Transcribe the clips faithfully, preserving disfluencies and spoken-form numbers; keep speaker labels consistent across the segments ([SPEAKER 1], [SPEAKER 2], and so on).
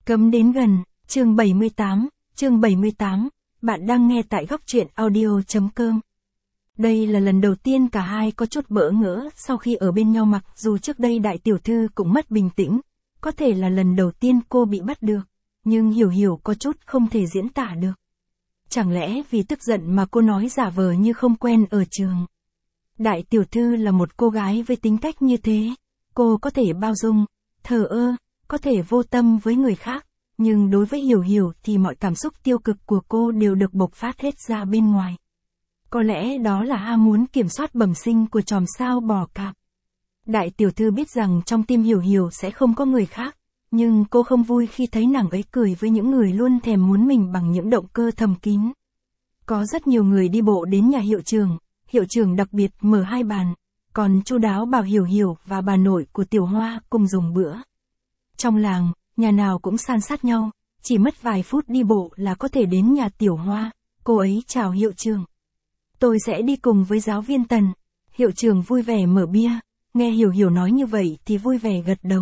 [SPEAKER 1] Cấm đến gần, chương bảy mươi tám, chương bảy mươi tám, bạn đang nghe tại góc truyện audio.com. Đây là lần đầu tiên cả hai có chút bỡ ngỡ sau khi ở bên nhau, mặc dù trước đây đại tiểu thư cũng mất bình tĩnh, có thể là lần đầu tiên cô bị bắt được, nhưng Hiểu Hiểu có chút không thể diễn tả được. Chẳng lẽ vì tức giận mà cô nói giả vờ như không quen ở trường? Đại tiểu thư là một cô gái với tính cách như thế, cô có thể bao dung, thờ ơ, có thể vô tâm với người khác, nhưng đối với Hiểu Hiểu thì mọi cảm xúc tiêu cực của cô đều được bộc phát hết ra bên ngoài. Có lẽ đó là ham muốn kiểm soát bẩm sinh của chòm sao bò cạp. Đại tiểu thư biết rằng trong tim Hiểu Hiểu sẽ không có người khác, nhưng cô không vui khi thấy nàng ấy cười với những người luôn thèm muốn mình bằng những động cơ thầm kín. Có rất nhiều người đi bộ đến nhà hiệu trưởng, hiệu trưởng đặc biệt mở hai bàn, còn chu đáo bảo Hiểu Hiểu và bà nội của Tiểu Hoa cùng dùng bữa. Trong làng, nhà nào cũng san sát nhau, chỉ mất vài phút đi bộ là có thể đến nhà Tiểu Hoa. Cô ấy chào hiệu trưởng. Tôi sẽ đi cùng với giáo viên Tần. Hiệu trưởng vui vẻ mở bia, nghe Hiểu Hiểu nói như vậy thì vui vẻ gật đầu.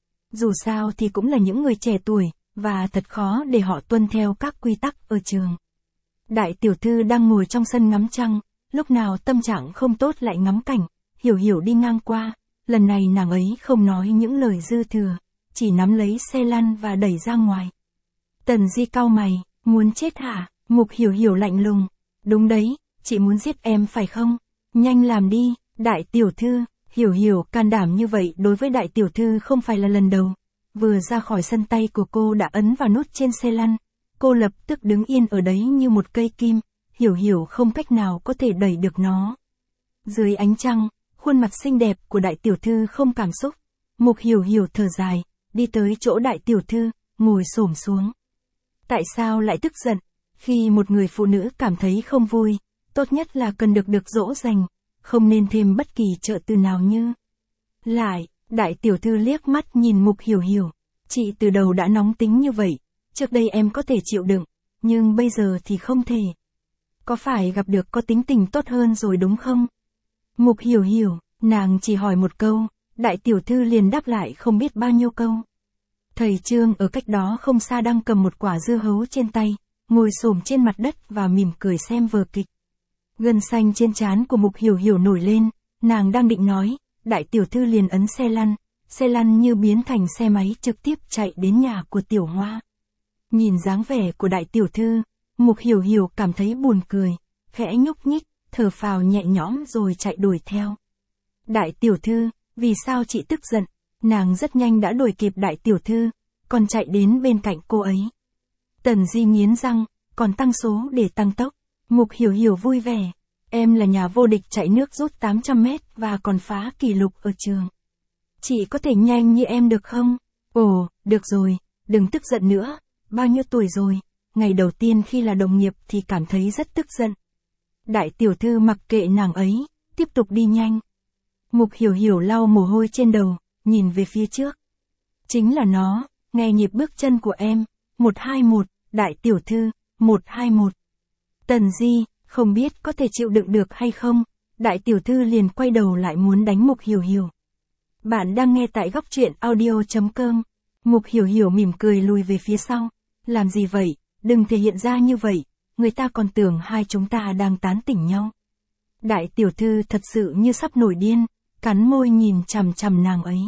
[SPEAKER 1] Dù sao thì cũng là những người trẻ tuổi, và thật khó để họ tuân theo các quy tắc ở trường. Đại tiểu thư đang ngồi trong sân ngắm trăng, lúc nào tâm trạng không tốt lại ngắm cảnh. Hiểu Hiểu đi ngang qua, lần này nàng ấy không nói những lời dư thừa, chỉ nắm lấy xe lăn và đẩy ra ngoài. Tần Di cau mày, muốn chết hả? Mục Hiểu Hiểu lạnh lùng. Đúng đấy, chị muốn giết em phải không? Nhanh làm đi, đại tiểu thư. Hiểu Hiểu can đảm như vậy đối với đại tiểu thư không phải là lần đầu. Vừa ra khỏi sân tay của cô đã ấn vào nút trên xe lăn. Cô lập tức đứng yên ở đấy như một cây kim. Hiểu Hiểu không cách nào có thể đẩy được nó. Dưới ánh trăng, khuôn mặt xinh đẹp của đại tiểu thư không cảm xúc. Mục Hiểu Hiểu thở dài, đi tới chỗ đại tiểu thư, ngồi xổm xuống. Tại sao lại tức giận? Khi một người phụ nữ cảm thấy không vui, tốt nhất là cần được được dỗ dành, không nên thêm bất kỳ trợ từ nào như. Lại, đại tiểu thư liếc mắt nhìn Mục Hiểu Hiểu. Chị từ đầu đã nóng tính như vậy, trước đây em có thể chịu đựng, nhưng bây giờ thì không thể. Có phải gặp được có tính tình tốt hơn rồi đúng không? Mục Hiểu Hiểu, nàng chỉ hỏi một câu, đại tiểu thư liền đáp lại không biết bao nhiêu câu. Thầy Trương ở cách đó không xa đang cầm một quả dưa hấu trên tay, ngồi xổm trên mặt đất và mỉm cười xem vở kịch. Gân xanh trên trán của Mục Hiểu Hiểu nổi lên, nàng đang định nói, đại tiểu thư liền ấn xe lăn, xe lăn như biến thành xe máy trực tiếp chạy đến nhà của Tiểu Hoa. Nhìn dáng vẻ của đại tiểu thư, Mục Hiểu Hiểu cảm thấy buồn cười, khẽ nhúc nhích, thở phào nhẹ nhõm rồi chạy đuổi theo. Đại tiểu thư, vì sao chị tức giận? Nàng rất nhanh đã đuổi kịp đại tiểu thư, còn chạy đến bên cạnh cô ấy. Tần Di nghiến răng, còn tăng số để tăng tốc. Mục Hiểu Hiểu vui vẻ. Em là nhà vô địch chạy nước rút tám trăm mét và còn phá kỷ lục ở trường. Chị có thể nhanh như em được không? Ồ, được rồi, đừng tức giận nữa. Bao nhiêu tuổi rồi? Ngày đầu tiên khi là đồng nghiệp thì cảm thấy rất tức giận. Đại tiểu thư mặc kệ nàng ấy, tiếp tục đi nhanh. Mục Hiểu Hiểu lau mồ hôi trên đầu, nhìn về phía trước. Chính là nó, nghe nhịp bước chân của em. một hai một, đại tiểu thư, một hai một. Tần Di, không biết có thể chịu đựng được hay không? Đại tiểu thư liền quay đầu lại muốn đánh Mục Hiểu Hiểu. Bạn đang nghe tại góc truyện audio.com. Mục Hiểu Hiểu mỉm cười lùi về phía sau. Làm gì vậy? Đừng thể hiện ra như vậy. Người ta còn tưởng hai chúng ta đang tán tỉnh nhau. Đại tiểu thư thật sự như sắp nổi điên, cắn môi nhìn chằm chằm nàng ấy.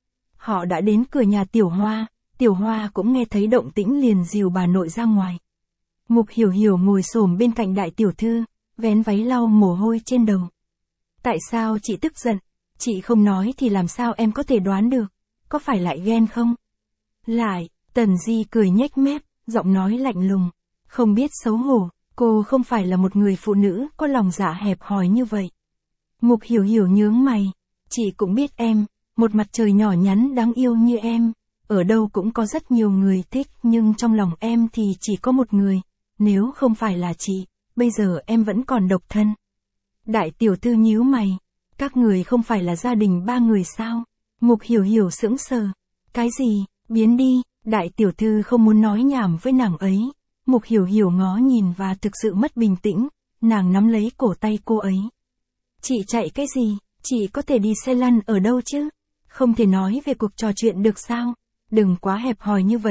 [SPEAKER 1] Họ đã đến cửa nhà Tiểu Hoa, Tiểu Hoa cũng nghe thấy động tĩnh liền dìu bà nội ra ngoài. Mục Hiểu Hiểu ngồi xổm bên cạnh đại tiểu thư, vén váy lau mồ hôi trên đầu. Tại sao chị tức giận? Chị không nói thì làm sao em có thể đoán được? Có phải lại ghen không? Lại, Tần Di cười nhếch mép, giọng nói lạnh lùng. Không biết xấu hổ, cô không phải là một người phụ nữ có lòng dạ hẹp hòi như vậy. Mục Hiểu Hiểu nhướng mày. Chị cũng biết em, một mặt trời nhỏ nhắn đáng yêu như em. Ở đâu cũng có rất nhiều người thích, nhưng trong lòng em thì chỉ có một người. Nếu không phải là chị, bây giờ em vẫn còn độc thân. Đại tiểu thư nhíu mày. Các người không phải là gia đình ba người sao? Mục Hiểu Hiểu sững sờ. Cái gì? Biến đi. Đại tiểu thư không muốn nói nhảm với nàng ấy. Mục Hiểu Hiểu ngó nhìn và thực sự mất bình tĩnh. Nàng nắm lấy cổ tay cô ấy. Chị chạy cái gì? Chị có thể đi xe lăn ở đâu chứ? Không thể nói về cuộc trò chuyện được sao? Đừng quá hẹp hòi như vậy.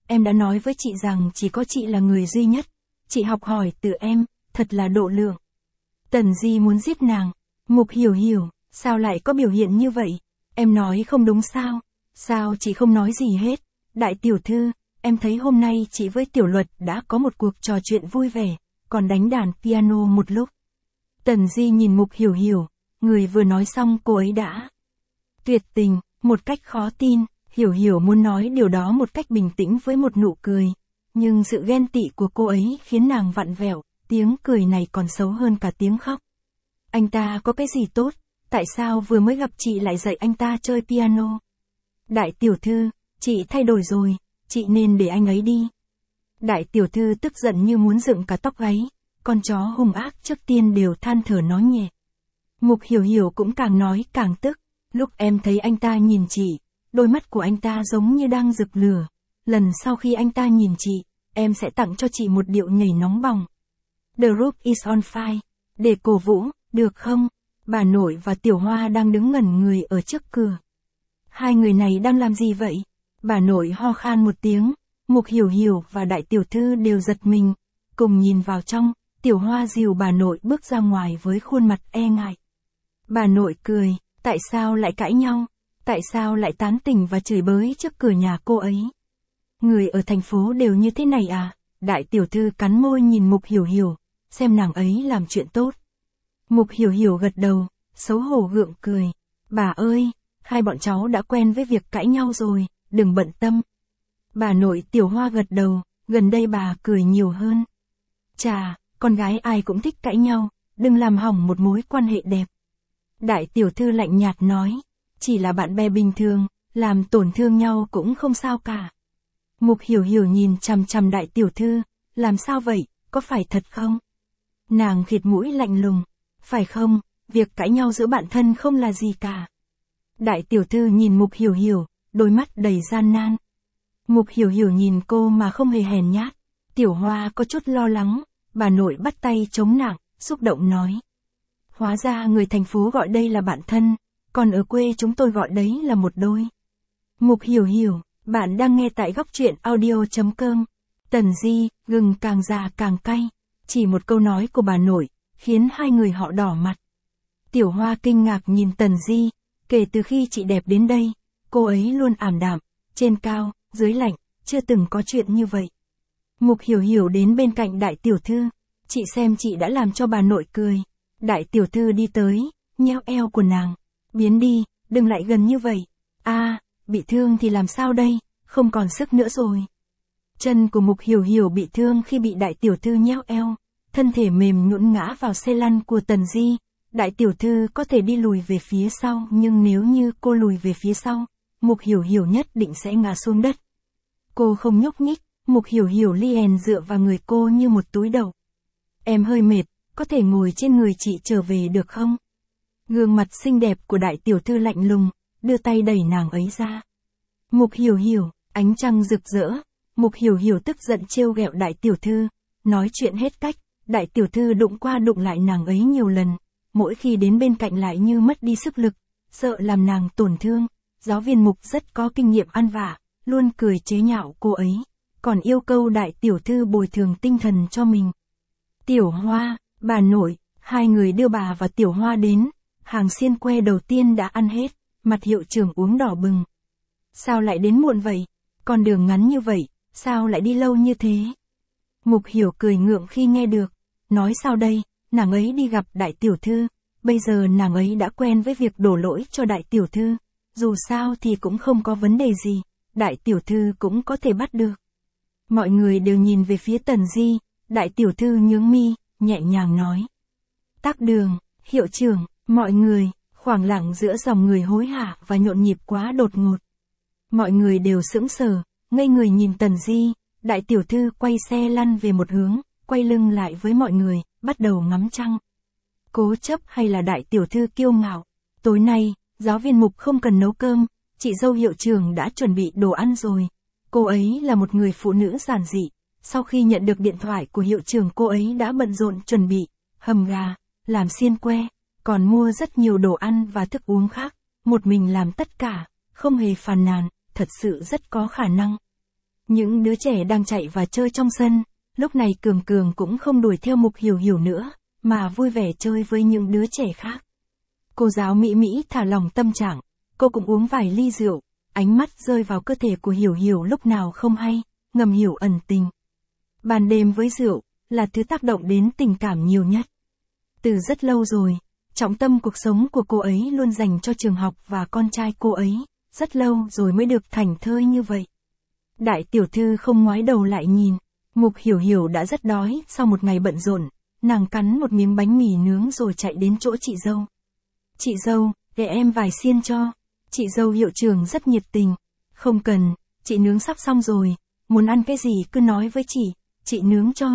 [SPEAKER 1] em đã nói với chị rằng chỉ có chị là người duy nhất. Chị học hỏi từ em, thật là độ lượng. Tần Di muốn giết nàng. Mục Hiểu Hiểu, sao lại có biểu hiện như vậy? Em nói không đúng sao? Sao chị không nói gì hết? Đại tiểu thư, em thấy hôm nay chị với Tiểu Luật đã có một cuộc trò chuyện vui vẻ, còn đánh đàn piano một lúc. Tần Di nhìn Mục Hiểu Hiểu, người vừa nói xong cô ấy đã tuyệt tình, một cách khó tin. Hiểu Hiểu muốn nói điều đó một cách bình tĩnh với một nụ cười, nhưng sự ghen tị của cô ấy khiến nàng vặn vẹo, tiếng cười này còn xấu hơn cả tiếng khóc. Anh ta có cái gì tốt, tại sao vừa mới gặp chị lại dạy anh ta chơi piano? Đại tiểu thư, chị thay đổi rồi, chị nên để anh ấy đi. Đại tiểu thư tức giận như muốn dựng cả tóc gáy, con chó hung ác trước tiên đều than thở nói nhẹ. Mục Hiểu Hiểu cũng càng nói càng tức, lúc em thấy anh ta nhìn chị, đôi mắt của anh ta giống như đang rực lửa. Lần sau khi anh ta nhìn chị, em sẽ tặng cho chị một điệu nhảy nóng bỏng. The roof is on fire. Để cổ vũ, được không? Bà nội và Tiểu Hoa đang đứng ngẩn người ở trước cửa. Hai người này đang làm gì vậy? Bà nội ho khan một tiếng, Mục Hiểu Hiểu và đại tiểu thư đều giật mình, cùng nhìn vào trong. Tiểu Hoa dìu bà nội bước ra ngoài với khuôn mặt e ngại. Bà nội cười, tại sao lại cãi nhau? Tại sao lại tán tỉnh và chửi bới trước cửa nhà cô ấy? Người ở thành phố đều như thế này à? Đại tiểu thư cắn môi nhìn Mục Hiểu Hiểu, xem nàng ấy làm chuyện tốt. Mục Hiểu Hiểu gật đầu, xấu hổ gượng cười. Bà ơi, hai bọn cháu đã quen với việc cãi nhau rồi, đừng bận tâm. Bà nội Tiểu Hoa gật đầu, gần đây bà cười nhiều hơn. Chà, con gái ai cũng thích cãi nhau, đừng làm hỏng một mối quan hệ đẹp. Đại tiểu thư lạnh nhạt nói, chỉ là bạn bè bình thường, làm tổn thương nhau cũng không sao cả. Mục Hiểu Hiểu nhìn chằm chằm đại tiểu thư, làm sao vậy, có phải thật không? Nàng khịt mũi lạnh lùng, phải không, việc cãi nhau giữa bạn thân không là gì cả. Đại tiểu thư nhìn Mục Hiểu Hiểu, đôi mắt đầy gian nan. Mục Hiểu Hiểu nhìn cô mà không hề hèn nhát. Tiểu Hoa có chút lo lắng, bà nội bắt tay chống nặng, xúc động nói. Hóa ra người thành phố gọi đây là bạn thân, còn ở quê chúng tôi gọi đấy là một đôi. Mục Hiểu Hiểu, bạn đang nghe tại góc truyện audio.com. Tần Di, gừng càng già càng cay. Chỉ một câu nói của bà nội, khiến hai người họ đỏ mặt. Tiểu Hoa kinh ngạc nhìn Tần Di, kể từ khi chị đẹp đến đây, cô ấy luôn ảm đạm, trên cao, dưới lạnh, chưa từng có chuyện như vậy. Mục Hiểu Hiểu đến bên cạnh đại tiểu thư, chị xem chị đã làm cho bà nội cười. Đại tiểu thư đi tới, nheo eo của nàng, biến đi, đừng lại gần như vậy. A, à, bị thương thì làm sao đây, không còn sức nữa rồi. Chân của Mục Hiểu Hiểu bị thương khi bị đại tiểu thư nheo eo, thân thể mềm nhũn ngã vào xe lăn của Tần Di. Đại tiểu thư có thể đi lùi về phía sau, nhưng nếu như cô lùi về phía sau, Mục Hiểu Hiểu nhất định sẽ ngã xuống đất. Cô không nhúc nhích, Mục Hiểu Hiểu liền dựa vào người cô như một túi đậu. Em hơi mệt, có thể ngồi trên người chị trở về được không? Gương mặt xinh đẹp của đại tiểu thư lạnh lùng, đưa tay đẩy nàng ấy ra. Mục Hiểu Hiểu, ánh trăng rực rỡ. Mục Hiểu Hiểu tức giận trêu ghẹo đại tiểu thư, nói chuyện hết cách. Đại tiểu thư đụng qua đụng lại nàng ấy nhiều lần, mỗi khi đến bên cạnh lại như mất đi sức lực, sợ làm nàng tổn thương. Giáo viên Mục rất có kinh nghiệm ăn vạ, luôn cười chế nhạo cô ấy, còn yêu cầu đại tiểu thư bồi thường tinh thần cho mình. Tiểu Hoa, bà nội, hai người đưa bà và Tiểu Hoa đến, hàng xiên que đầu tiên đã ăn hết, mặt hiệu trưởng uống đỏ bừng. Sao lại đến muộn vậy? Con đường ngắn như vậy, sao lại đi lâu như thế? Mục Hiểu cười ngượng khi nghe được, nói sao đây, nàng ấy đi gặp đại tiểu thư, bây giờ nàng ấy đã quen với việc đổ lỗi cho đại tiểu thư, dù sao thì cũng không có vấn đề gì, đại tiểu thư cũng có thể bắt được. Mọi người đều nhìn về phía Tần Di, đại tiểu thư nhướng mi, nhẹ nhàng nói. Tắc đường, hiệu trưởng, mọi người, khoảng lặng giữa dòng người hối hả và nhộn nhịp quá đột ngột. Mọi người đều sững sờ, ngây người nhìn Tần Di, đại tiểu thư quay xe lăn về một hướng, quay lưng lại với mọi người, bắt đầu ngắm trăng. Cố chấp hay là đại tiểu thư kiêu ngạo? Tối nay, giáo viên Mục không cần nấu cơm, chị dâu hiệu trưởng đã chuẩn bị đồ ăn rồi. Cô ấy là một người phụ nữ giản dị, sau khi nhận được điện thoại của hiệu trưởng cô ấy đã bận rộn chuẩn bị, hầm gà, làm xiên que, còn mua rất nhiều đồ ăn và thức uống khác, một mình làm tất cả, không hề phàn nàn, thật sự rất có khả năng. Những đứa trẻ đang chạy và chơi trong sân, lúc này Cường Cường cũng không đuổi theo Mục Hiểu Hiểu nữa, mà vui vẻ chơi với những đứa trẻ khác. Cô giáo Mỹ Mỹ thả lỏng tâm trạng, cô cũng uống vài ly rượu, ánh mắt rơi vào cơ thể của Hiểu Hiểu lúc nào không hay, ngầm hiểu ẩn tình. Ban đêm với rượu, là thứ tác động đến tình cảm nhiều nhất. Từ rất lâu rồi, trọng tâm cuộc sống của cô ấy luôn dành cho trường học và con trai cô ấy, rất lâu rồi mới được thảnh thơi như vậy. Đại tiểu thư không ngoái đầu lại nhìn, Mục Hiểu Hiểu đã rất đói sau một ngày bận rộn, nàng cắn một miếng bánh mì nướng rồi chạy đến chỗ chị dâu. Chị dâu, để em vài xiên cho. Chị dâu hiệu trưởng rất nhiệt tình. Không cần, chị nướng sắp xong rồi, muốn ăn cái gì cứ nói với chị, chị nướng cho.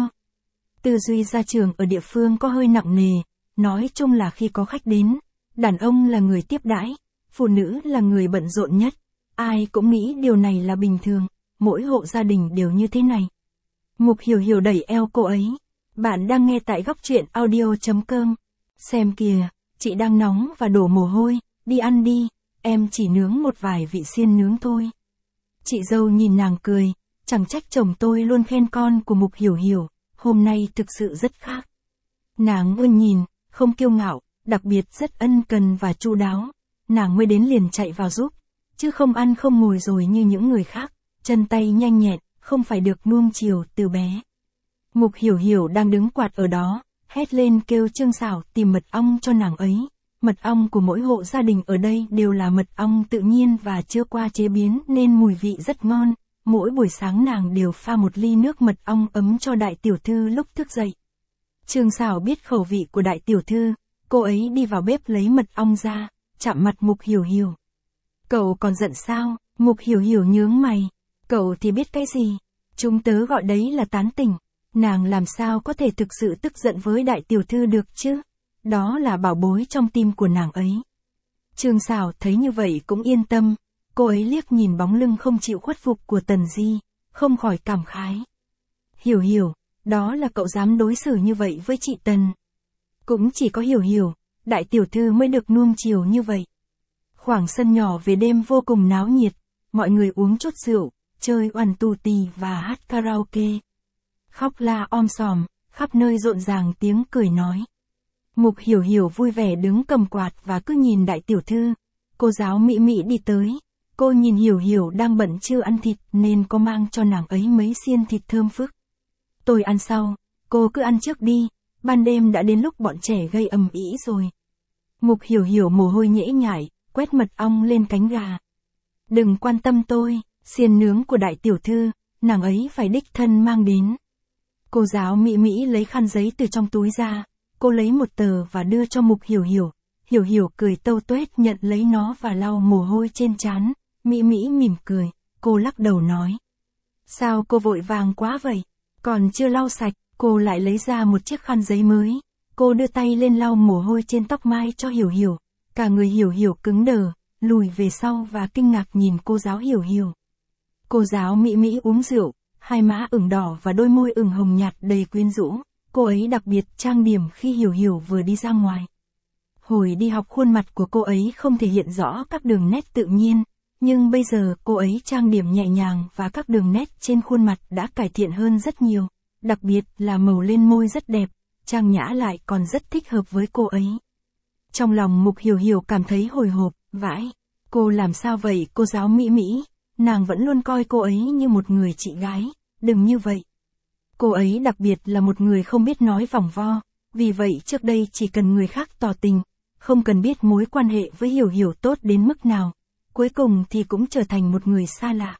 [SPEAKER 1] Tư duy gia trưởng ở địa phương có hơi nặng nề, nói chung là khi có khách đến, đàn ông là người tiếp đãi, phụ nữ là người bận rộn nhất. Ai cũng nghĩ điều này là bình thường, mỗi hộ gia đình đều như thế này. Mục Hiểu Hiểu đẩy eo cô ấy. Bạn đang nghe tại góc truyện audio chấm com. Xem kìa, chị đang nóng và đổ mồ hôi, đi ăn đi, em chỉ nướng một vài vị xiên nướng thôi. Chị dâu nhìn nàng cười, chẳng trách chồng tôi luôn khen con của Mục Hiểu Hiểu, hôm nay thực sự rất khác. Nàng ươn nhìn, không kiêu ngạo, đặc biệt rất ân cần và chu đáo, nàng mới đến liền chạy vào giúp, chứ không ăn không ngồi rồi như những người khác, chân tay nhanh nhẹn, không phải được nuông chiều từ bé. Mục Hiểu Hiểu đang đứng quạt ở đó, hét lên kêu Trương Sảo tìm mật ong cho nàng ấy. Mật ong của mỗi hộ gia đình ở đây đều là mật ong tự nhiên và chưa qua chế biến nên mùi vị rất ngon. Mỗi buổi sáng nàng đều pha một ly nước mật ong ấm cho đại tiểu thư lúc thức dậy. Trương Sảo biết khẩu vị của đại tiểu thư, cô ấy đi vào bếp lấy mật ong ra, chạm mặt Mục Hiểu Hiểu. Cậu còn giận sao? Mục Hiểu Hiểu nhướng mày. Cậu thì biết cái gì? Chúng tớ gọi đấy là tán tỉnh. Nàng làm sao có thể thực sự tức giận với đại tiểu thư được chứ? Đó là bảo bối trong tim của nàng ấy. Trương Sảo thấy như vậy cũng yên tâm. Cô ấy liếc nhìn bóng lưng không chịu khuất phục của Tần Di, không khỏi cảm khái. Hiểu Hiểu, đó là cậu dám đối xử như vậy với chị Tần. Cũng chỉ có Hiểu Hiểu, đại tiểu thư mới được nuông chiều như vậy. Khoảng sân nhỏ về đêm vô cùng náo nhiệt, mọi người uống chút rượu, chơi oằn tù tì và hát karaoke. Khóc la om sòm, khắp nơi rộn ràng tiếng cười nói. Mục Hiểu Hiểu vui vẻ đứng cầm quạt và cứ nhìn đại tiểu thư. Cô giáo Mỹ Mỹ đi tới. Cô nhìn Hiểu Hiểu đang bận chưa ăn thịt nên có mang cho nàng ấy mấy xiên thịt thơm phức. Tôi ăn sau, cô cứ ăn trước đi, ban đêm đã đến lúc bọn trẻ gây ầm ĩ rồi. Mục Hiểu Hiểu mồ hôi nhễ nhại, quét mật ong lên cánh gà. Đừng quan tâm tôi, xiên nướng của đại tiểu thư, nàng ấy phải đích thân mang đến. Cô giáo Mỹ Mỹ lấy khăn giấy từ trong túi ra, cô lấy một tờ và đưa cho Mục Hiểu Hiểu. Hiểu Hiểu cười tâu tuét nhận lấy nó và lau mồ hôi trên trán. Mỹ Mỹ mỉm cười, cô lắc đầu nói. Sao cô vội vàng quá vậy? Còn chưa lau sạch, cô lại lấy ra một chiếc khăn giấy mới. Cô đưa tay lên lau mồ hôi trên tóc mai cho Hiểu Hiểu. Cả người Hiểu Hiểu cứng đờ, lùi về sau và kinh ngạc nhìn cô giáo Hiểu Hiểu. Cô giáo Mỹ Mỹ uống rượu, hai má ửng đỏ và đôi môi ửng hồng nhạt đầy quyến rũ. Cô ấy đặc biệt trang điểm khi Hiểu Hiểu vừa đi ra ngoài. Hồi đi học khuôn mặt của cô ấy không thể hiện rõ các đường nét tự nhiên, nhưng bây giờ cô ấy trang điểm nhẹ nhàng và các đường nét trên khuôn mặt đã cải thiện hơn rất nhiều, đặc biệt là màu lên môi rất đẹp, trang nhã lại còn rất thích hợp với cô ấy. Trong lòng Mục Hiểu Hiểu cảm thấy hồi hộp, vãi, cô làm sao vậy cô giáo Mỹ Mỹ, nàng vẫn luôn coi cô ấy như một người chị gái, đừng như vậy. Cô ấy đặc biệt là một người không biết nói vòng vo, vì vậy trước đây chỉ cần người khác tỏ tình, không cần biết mối quan hệ với Hiểu Hiểu tốt đến mức nào, cuối cùng thì cũng trở thành một người xa lạ.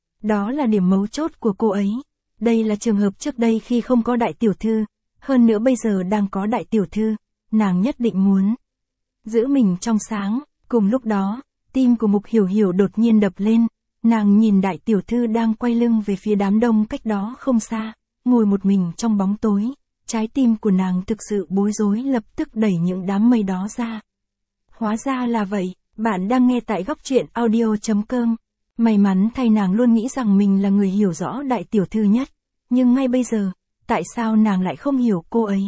[SPEAKER 1] Đó là điểm mấu chốt của cô ấy. Đây là trường hợp trước đây khi không có đại tiểu thư, hơn nữa bây giờ đang có đại tiểu thư, nàng nhất định muốn giữ mình trong sáng. Cùng lúc đó, tim của Mục Hiểu Hiểu đột nhiên đập lên, nàng nhìn đại tiểu thư đang quay lưng về phía đám đông cách đó không xa, ngồi một mình trong bóng tối. Trái tim của nàng thực sự bối rối, lập tức đẩy những đám mây đó ra. Hóa ra là vậy, bạn đang nghe tại góc truyện audio chấm com. May mắn thay nàng luôn nghĩ rằng mình là người hiểu rõ đại tiểu thư nhất, nhưng ngay bây giờ, tại sao nàng lại không hiểu cô ấy?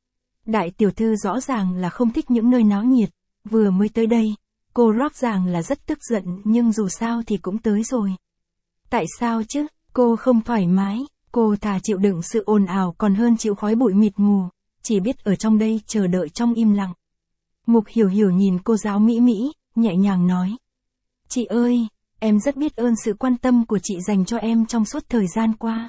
[SPEAKER 1] Đại tiểu thư rõ ràng là không thích những nơi náo nhiệt, vừa mới tới đây, cô rõ ràng là rất tức giận nhưng dù sao thì cũng tới rồi. Tại sao chứ, Cô không thoải mái, cô thà chịu đựng sự ồn ào còn hơn chịu khói bụi mịt mù, chỉ biết ở trong đây chờ đợi trong im lặng. Mục Hiểu Hiểu nhìn cô giáo Mỹ Mỹ, nhẹ nhàng nói. Chị ơi, em rất biết ơn sự quan tâm của chị dành cho em trong suốt thời gian qua.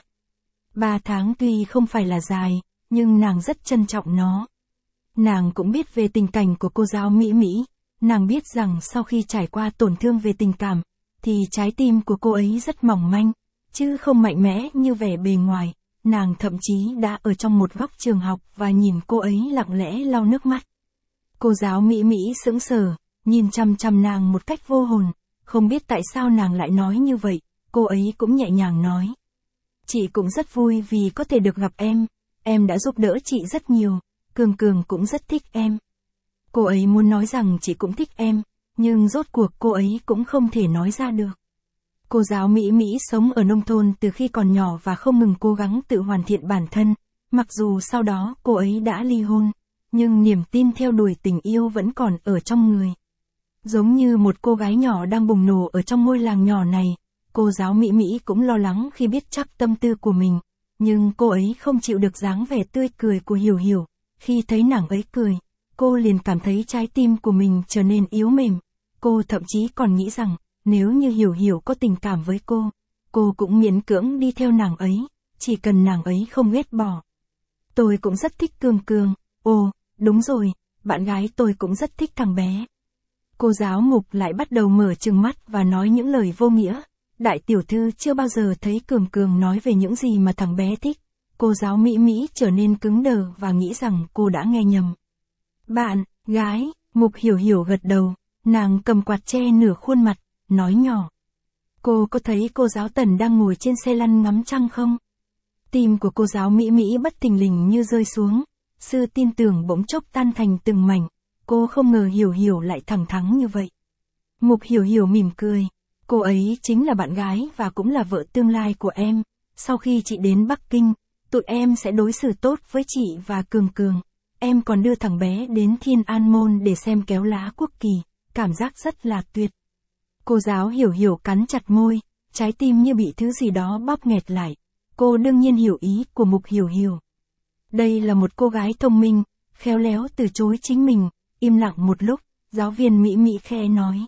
[SPEAKER 1] Ba tháng tuy không phải là dài, nhưng nàng rất trân trọng nó. Nàng cũng biết về tình cảnh của cô giáo Mỹ Mỹ, nàng biết rằng sau khi trải qua tổn thương về tình cảm, thì trái tim của cô ấy rất mỏng manh, chứ không mạnh mẽ như vẻ bề ngoài. Nàng thậm chí đã ở trong một góc trường học và nhìn cô ấy lặng lẽ lau nước mắt. Cô giáo Mỹ Mỹ sững sờ, nhìn chằm chằm nàng một cách vô hồn, không biết tại sao nàng lại nói như vậy, cô ấy cũng nhẹ nhàng nói. Chị cũng rất vui vì có thể được gặp em, em đã giúp đỡ chị rất nhiều, Cường Cường cũng rất thích em. Cô ấy muốn nói rằng chị cũng thích em, nhưng rốt cuộc cô ấy cũng không thể nói ra được. Cô giáo Mỹ Mỹ sống ở nông thôn từ khi còn nhỏ và không ngừng cố gắng tự hoàn thiện bản thân, mặc dù sau đó cô ấy đã ly hôn, nhưng niềm tin theo đuổi tình yêu vẫn còn ở trong người. Giống như một cô gái nhỏ đang bùng nổ ở trong ngôi làng nhỏ này, cô giáo Mỹ Mỹ cũng lo lắng khi biết chắc tâm tư của mình, nhưng cô ấy không chịu được dáng vẻ tươi cười của Hiểu Hiểu. Khi thấy nàng ấy cười, cô liền cảm thấy trái tim của mình trở nên yếu mềm. Cô thậm chí còn nghĩ rằng, nếu như Hiểu Hiểu có tình cảm với cô, cô cũng miễn cưỡng đi theo nàng ấy, chỉ cần nàng ấy không ghét bỏ. Tôi cũng rất thích Cường Cường, ồ, đúng rồi, bạn gái tôi cũng rất thích thằng bé. Cô giáo Mục lại bắt đầu mở trừng mắt và nói những lời vô nghĩa. Đại tiểu thư chưa bao giờ thấy Cường Cường nói về những gì mà thằng bé thích. Cô giáo Mỹ Mỹ trở nên cứng đờ và nghĩ rằng cô đã nghe nhầm. Bạn, gái, Mục Hiểu Hiểu gật đầu, nàng cầm quạt che nửa khuôn mặt, nói nhỏ. Cô có thấy cô giáo Tần đang ngồi trên xe lăn ngắm trăng không? Tim của cô giáo Mỹ Mỹ bất thình lình như rơi xuống, sự tin tưởng bỗng chốc tan thành từng mảnh, cô không ngờ Hiểu Hiểu lại thẳng thắn như vậy. Mục Hiểu Hiểu mỉm cười, cô ấy chính là bạn gái và cũng là vợ tương lai của em, sau khi chị đến Bắc Kinh, tụi em sẽ đối xử tốt với chị và Cường Cường, em còn đưa thằng bé đến Thiên An Môn để xem kéo lá quốc kỳ, cảm giác rất là tuyệt. Cô giáo Hiểu Hiểu cắn chặt môi, trái tim như bị thứ gì đó bóp nghẹt lại, cô đương nhiên hiểu ý của Mục Hiểu Hiểu. Đây là một cô gái thông minh, khéo léo từ chối chính mình, im lặng một lúc, giáo viên Mỹ Mỹ khẽ nói.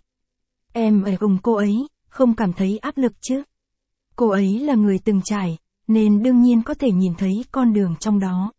[SPEAKER 1] Em ở cùng cô ấy, không cảm thấy áp lực chứ? Cô ấy là người từng trải, nên đương nhiên có thể nhìn thấy con đường trong đó.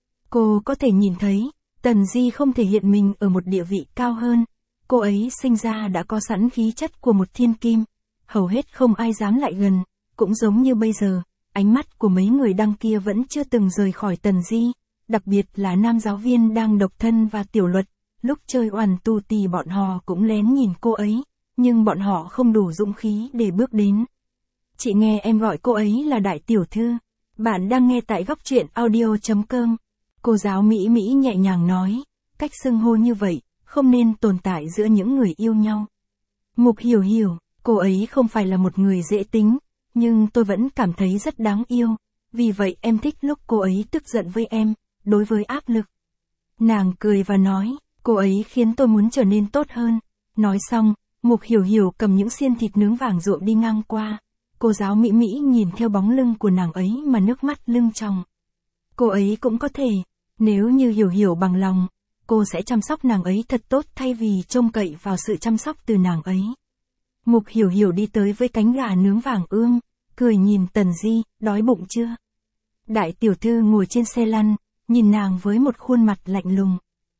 [SPEAKER 1] Cô có thể nhìn thấy, Tần Di không thể hiện mình ở một địa vị cao hơn. Cô ấy sinh ra đã có sẵn khí chất của một thiên kim, hầu hết không ai dám lại gần, cũng giống như bây giờ, ánh mắt của mấy người đăng kia vẫn chưa từng rời khỏi Tần Di, đặc biệt là nam giáo viên đang độc thân và Tiểu Luật, lúc chơi oằn tu tì bọn họ cũng lén nhìn cô ấy, nhưng bọn họ không đủ dũng khí để bước đến. Chị nghe em gọi cô ấy là đại tiểu thư, bạn đang nghe tại góc truyện audio chấm com. Cô giáo Mỹ Mỹ nhẹ nhàng nói, cách xưng hô như vậy, không nên tồn tại giữa những người yêu nhau. Mục Hiểu Hiểu, cô ấy không phải là một người dễ tính, nhưng tôi vẫn cảm thấy rất đáng yêu, vì vậy em thích lúc cô ấy tức giận với em, đối với áp lực. Nàng cười và nói, cô ấy khiến tôi muốn trở nên tốt hơn. Nói xong, Mục Hiểu Hiểu cầm những xiên thịt nướng vàng ruộm đi ngang qua. Cô giáo Mỹ Mỹ nhìn theo bóng lưng của nàng ấy mà nước mắt lưng tròng. Cô ấy cũng có thể, nếu như Hiểu Hiểu bằng lòng, cô sẽ chăm sóc nàng ấy thật tốt thay vì trông cậy vào sự chăm sóc từ nàng ấy. Mục Hiểu Hiểu đi tới với cánh gà nướng vàng ươm, cười nhìn Tần Di, đói bụng chưa? Đại tiểu thư ngồi trên xe lăn, nhìn nàng với một khuôn mặt lạnh lùng.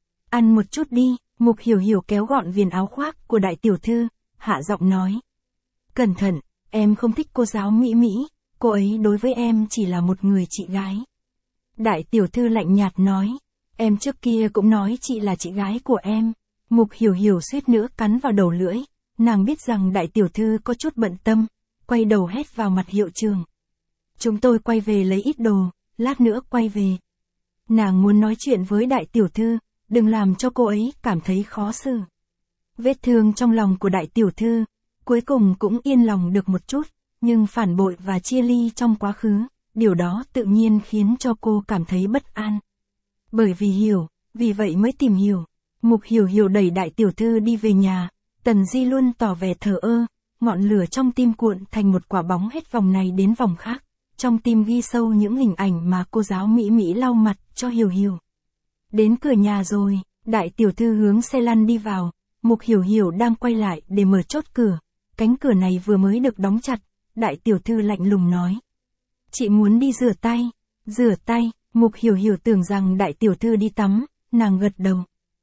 [SPEAKER 1] Ăn một chút đi, Mục Hiểu Hiểu kéo gọn viền áo khoác của đại tiểu thư, hạ giọng nói. Cẩn thận, em không thích cô giáo Mỹ Mỹ, cô ấy đối với em chỉ là một người chị gái. Đại tiểu thư lạnh nhạt nói, em trước kia cũng nói chị là chị gái của em. Mục Hiểu Hiểu suýt nữa cắn vào đầu lưỡi, nàng biết rằng đại tiểu thư có chút bận tâm, quay đầu hét vào mặt hiệu trưởng. Chúng tôi quay về lấy ít đồ, lát nữa quay về. Nàng muốn nói chuyện với đại tiểu thư, đừng làm cho cô ấy cảm thấy khó xử. Vết thương trong lòng của đại tiểu thư, cuối cùng cũng yên lòng được một chút, nhưng phản bội và chia ly trong quá khứ, điều đó tự nhiên khiến cho cô cảm thấy bất an. Bởi vì hiểu, vì vậy mới tìm hiểu. Mục Hiểu Hiểu đẩy đại tiểu thư đi về nhà, Tần Di luôn tỏ vẻ thờ ơ, ngọn lửa trong tim cuộn thành một quả bóng hết vòng này đến vòng khác. trong tim ghi sâu những hình ảnh mà cô giáo Mỹ Mỹ lau mặt cho Hiểu Hiểu. Đến cửa nhà rồi, đại tiểu thư hướng xe lăn đi vào, Mục Hiểu Hiểu đang quay lại để mở chốt cửa, cánh cửa này vừa mới được đóng chặt, đại tiểu thư lạnh lùng nói. Chị muốn đi rửa tay, rửa tay, Mục Hiểu Hiểu tưởng rằng đại tiểu thư đi tắm, nàng gật đầu.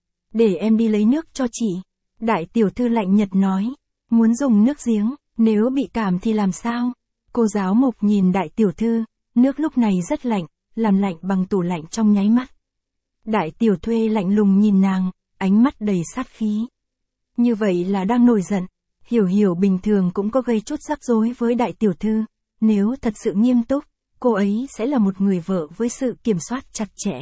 [SPEAKER 1] Để em đi lấy nước cho chị, đại tiểu thư lạnh nhật nói, muốn dùng nước giếng, nếu bị cảm thì làm sao? Cô giáo Mục nhìn đại tiểu thư, nước lúc này rất lạnh, làm lạnh bằng tủ lạnh trong nháy mắt. Đại tiểu thuê lạnh lùng nhìn nàng, ánh mắt đầy sát khí. Như vậy là đang nổi giận. Hiểu Hiểu bình thường cũng có gây chút rắc rối với đại tiểu thư, nếu thật sự nghiêm túc, cô ấy sẽ là một người vợ với sự kiểm soát chặt chẽ.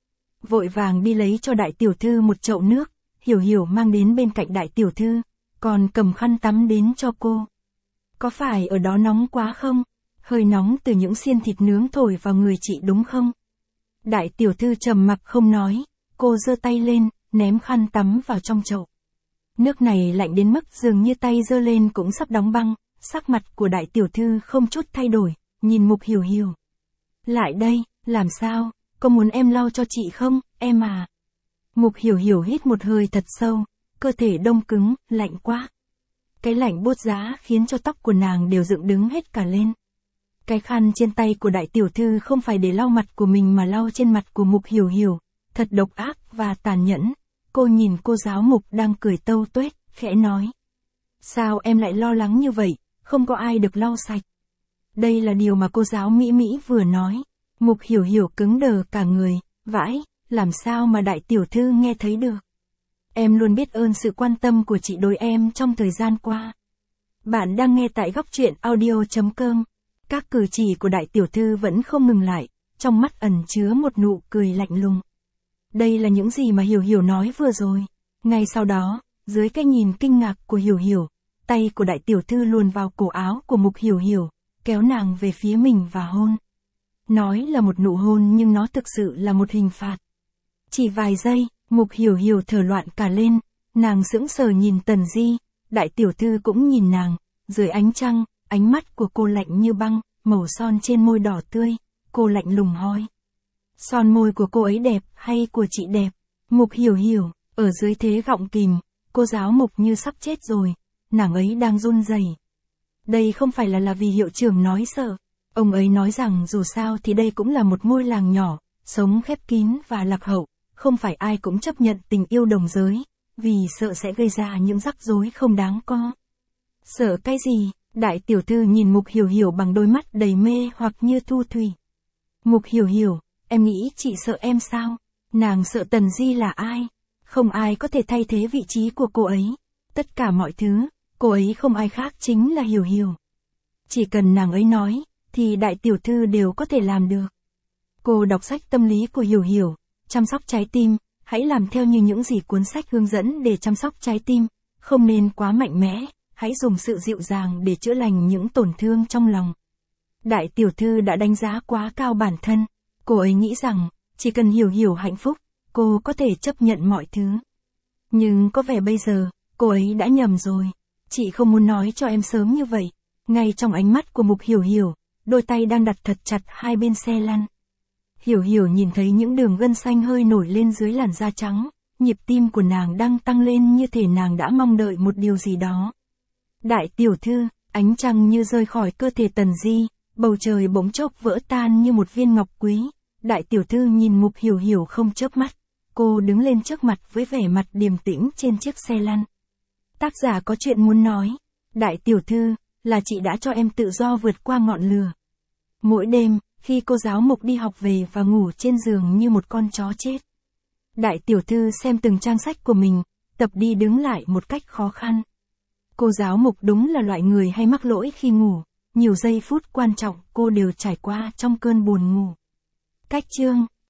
[SPEAKER 1] Vội vàng đi lấy cho đại tiểu thư một chậu nước, Hiểu Hiểu mang đến bên cạnh đại tiểu thư, còn cầm khăn tắm đến cho cô. Có phải ở đó nóng quá không? Hơi nóng từ những xiên thịt nướng thổi vào người chị đúng không? Đại tiểu thư trầm mặc không nói, cô giơ tay lên, ném khăn tắm vào trong chậu. Nước này lạnh đến mức dường như tay giơ lên cũng sắp đóng băng, sắc mặt của đại tiểu thư không chút thay đổi, nhìn Mục Hiểu Hiểu. Lại đây, làm sao, có muốn em lau cho chị không, em à? Mục Hiểu Hiểu hít một hơi thật sâu, cơ thể đông cứng, lạnh quá. Cái lạnh buốt giá khiến cho tóc của nàng đều dựng đứng hết cả lên. Cái khăn trên tay của đại tiểu thư không phải để lau mặt của mình mà lau trên mặt của Mục Hiểu Hiểu, thật độc ác và tàn nhẫn. Cô nhìn cô giáo Mục đang cười tâu tuét, khẽ nói. Sao em lại lo lắng như vậy, không có ai được lau sạch. Đây là điều mà cô giáo Mỹ Mỹ vừa nói. Mục Hiểu Hiểu cứng đờ cả người, vãi, làm sao mà đại tiểu thư nghe thấy được. Em luôn biết ơn sự quan tâm của chị đối em trong thời gian qua. Bạn đang nghe tại góc truyện audio chấm com. Các cử chỉ của đại tiểu thư vẫn không ngừng lại, trong mắt ẩn chứa một nụ cười lạnh lùng. Đây là những gì mà Hiểu Hiểu nói vừa rồi. Ngay sau đó, dưới cái nhìn kinh ngạc của Hiểu Hiểu, tay của đại tiểu thư luồn vào cổ áo của Mục Hiểu Hiểu, kéo nàng về phía mình và hôn. Nói là một nụ hôn nhưng nó thực sự là một hình phạt. Chỉ vài giây, Mục Hiểu Hiểu thở loạn cả lên, nàng sững sờ nhìn Tần Di, đại tiểu thư cũng nhìn nàng, dưới ánh trăng, ánh mắt của cô lạnh như băng, màu son trên môi đỏ tươi, cô lạnh lùng hỏi. Son môi của cô ấy đẹp hay của chị đẹp? Mục Hiểu Hiểu, ở dưới thế gọng kìm, cô giáo Mục như sắp chết rồi, nàng ấy đang run rẩy. Đây không phải là là vì hiệu trưởng nói sợ, ông ấy nói rằng dù sao thì đây cũng là một ngôi làng nhỏ, sống khép kín và lạc hậu, không phải ai cũng chấp nhận tình yêu đồng giới, vì sợ sẽ gây ra những rắc rối không đáng có. Sợ cái gì? Đại tiểu thư nhìn Mục Hiểu Hiểu bằng đôi mắt đầy mê hoặc như thu thủy. Mục Hiểu Hiểu, em nghĩ chị sợ em sao? Nàng sợ Tần Di là ai? Không ai có thể thay thế vị trí của cô ấy. Tất cả mọi thứ, cô ấy không ai khác chính là Hiểu Hiểu. Chỉ cần nàng ấy nói, thì đại tiểu thư đều có thể làm được. Cô đọc sách tâm lý của Hiểu Hiểu, chăm sóc trái tim, hãy làm theo như những gì cuốn sách hướng dẫn để chăm sóc trái tim, không nên quá mạnh mẽ, hãy dùng sự dịu dàng để chữa lành những tổn thương trong lòng. Đại tiểu thư đã đánh giá quá cao bản thân, cô ấy nghĩ rằng, chỉ cần Hiểu Hiểu hạnh phúc, cô có thể chấp nhận mọi thứ. Nhưng có vẻ bây giờ, cô ấy đã nhầm rồi, chị không muốn nói cho em sớm như vậy. Ngay trong ánh mắt của Mục Hiểu Hiểu, đôi tay đang đặt thật chặt hai bên xe lăn. Hiểu Hiểu nhìn thấy những đường gân xanh hơi nổi lên dưới làn da trắng, nhịp tim của nàng đang tăng lên như thể nàng đã mong đợi một điều gì đó. Đại tiểu thư, ánh trăng như rơi khỏi cơ thể Tần Di, bầu trời bỗng chốc vỡ tan như một viên ngọc quý. Đại tiểu thư nhìn Mục Hiểu Hiểu không chớp mắt, cô đứng lên trước mặt với vẻ mặt điềm tĩnh trên chiếc xe lăn. Tác giả có chuyện muốn nói, đại tiểu thư, là chị đã cho em tự do vượt qua ngọn lửa. Mỗi đêm, khi cô giáo Mục đi học về và ngủ trên giường như một con chó chết. Đại tiểu thư xem từng trang sách của mình, tập đi đứng lại một cách khó khăn. Cô giáo Mục đúng là loại người hay mắc lỗi khi ngủ, nhiều giây phút quan trọng cô đều trải qua trong cơn buồn ngủ. Cách chương